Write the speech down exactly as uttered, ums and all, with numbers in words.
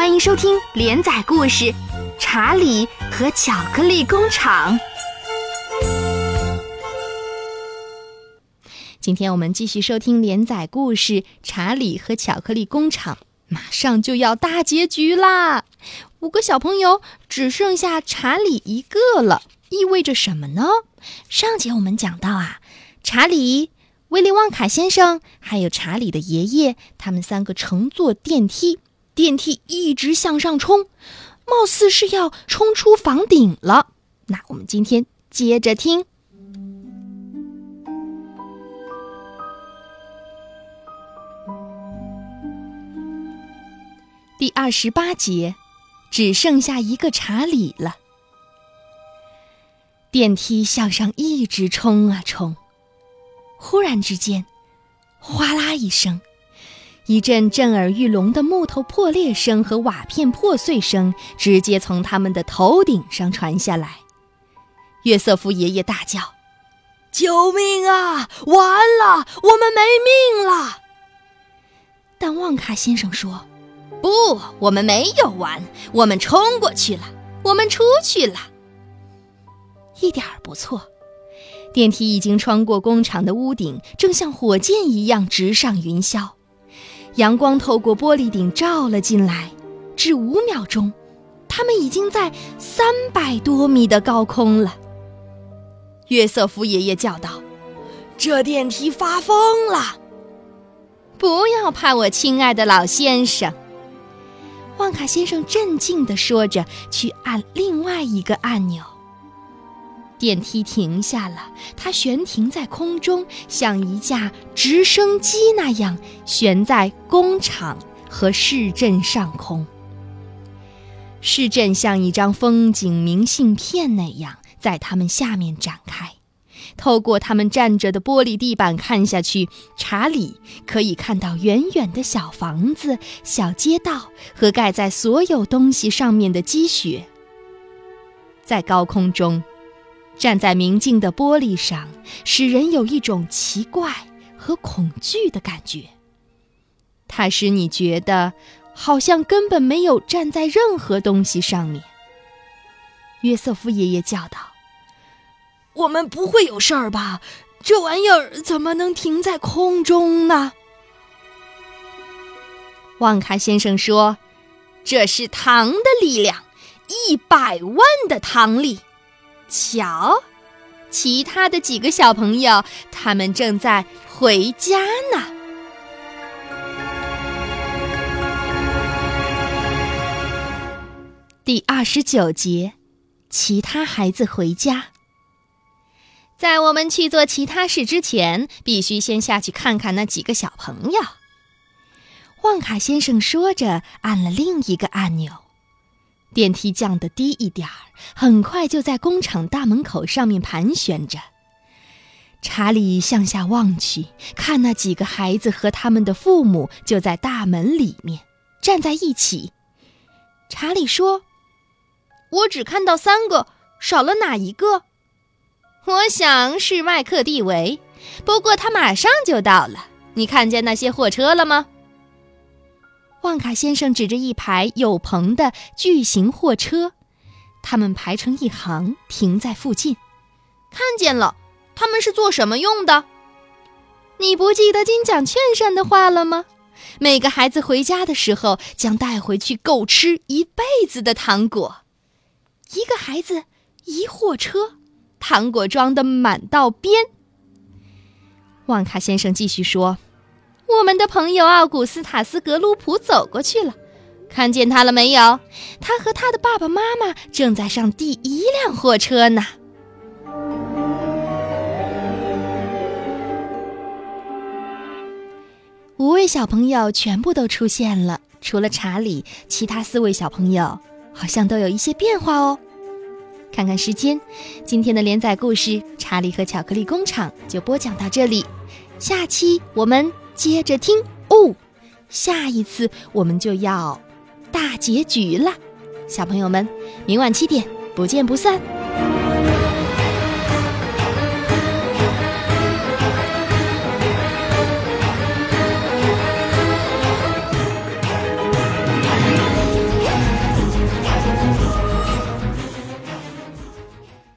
欢迎收听连载故事《查理和巧克力工厂》。今天我们继续收听连载故事《查理和巧克力工厂》，马上就要大结局啦！五个小朋友只剩下查理一个了，意味着什么呢？上节我们讲到啊，查理、威利旺卡先生还有查理的爷爷，他们三个乘坐电梯，电梯一直向上冲，貌似是要冲出房顶了。那我们今天接着听。第二十八节，只剩下一个查理了。电梯向上一直冲啊冲，忽然之间，哗啦一声，一阵震耳欲聋的木头破裂声和瓦片破碎声直接从他们的头顶上传下来。约瑟夫爷爷大叫：“救命啊！完了，我们没命了！”但旺卡先生说：“不，我们没有完，我们冲过去了，我们出去了。”一点儿不错，电梯已经穿过工厂的屋顶，正像火箭一样直上云霄。阳光透过玻璃顶照了进来，只五秒钟，他们已经在三百多米的高空了。约瑟夫爷爷叫道：“这电梯发疯了！”不要怕，我亲爱的老先生。旺卡先生镇静地说着，去按另外一个按钮。电梯停下了，它悬停在空中，像一架直升机那样悬在工厂和市镇上空。市镇像一张风景明信片那样在他们下面展开。透过他们站着的玻璃地板看下去，查理可以看到远远的小房子、小街道和盖在所有东西上面的积雪。在高空中，站在明净的玻璃上，使人有一种奇怪和恐惧的感觉。它使你觉得好像根本没有站在任何东西上面。约瑟夫爷爷叫道：“我们不会有事儿吧？这玩意儿怎么能停在空中呢？”旺卡先生说：“这是糖的力量，一百万的糖力。瞧，其他的几个小朋友，他们正在回家呢。”第二十九节，其他孩子回家。在我们去做其他事之前，必须先下去看看那几个小朋友。旺卡先生说着，按了另一个按钮。电梯降得低一点儿，很快就在工厂大门口上面盘旋着。查理向下望去，看那几个孩子和他们的父母就在大门里面站在一起。查理说：“我只看到三个，少了哪一个？”“我想是麦克蒂维，不过他马上就到了。你看见那些货车了吗？”旺卡先生指着一排有棚的巨型货车，他们排成一行，停在附近。“看见了，他们是做什么用的？”“你不记得金奖券上的话了吗？每个孩子回家的时候将带回去够吃一辈子的糖果。一个孩子，一货车，糖果装得满到边。”旺卡先生继续说：“我们的朋友奥古斯塔斯·格鲁普走过去了，看见他了没有？他和他的爸爸妈妈正在上第一辆货车呢。”五位小朋友全部都出现了，除了查理，其他四位小朋友好像都有一些变化哦。看看时间，今天的连载故事《查理和巧克力工厂》就播讲到这里，下期我们接着听哦。下一次我们就要大结局了，小朋友们，明晚七点不见不散。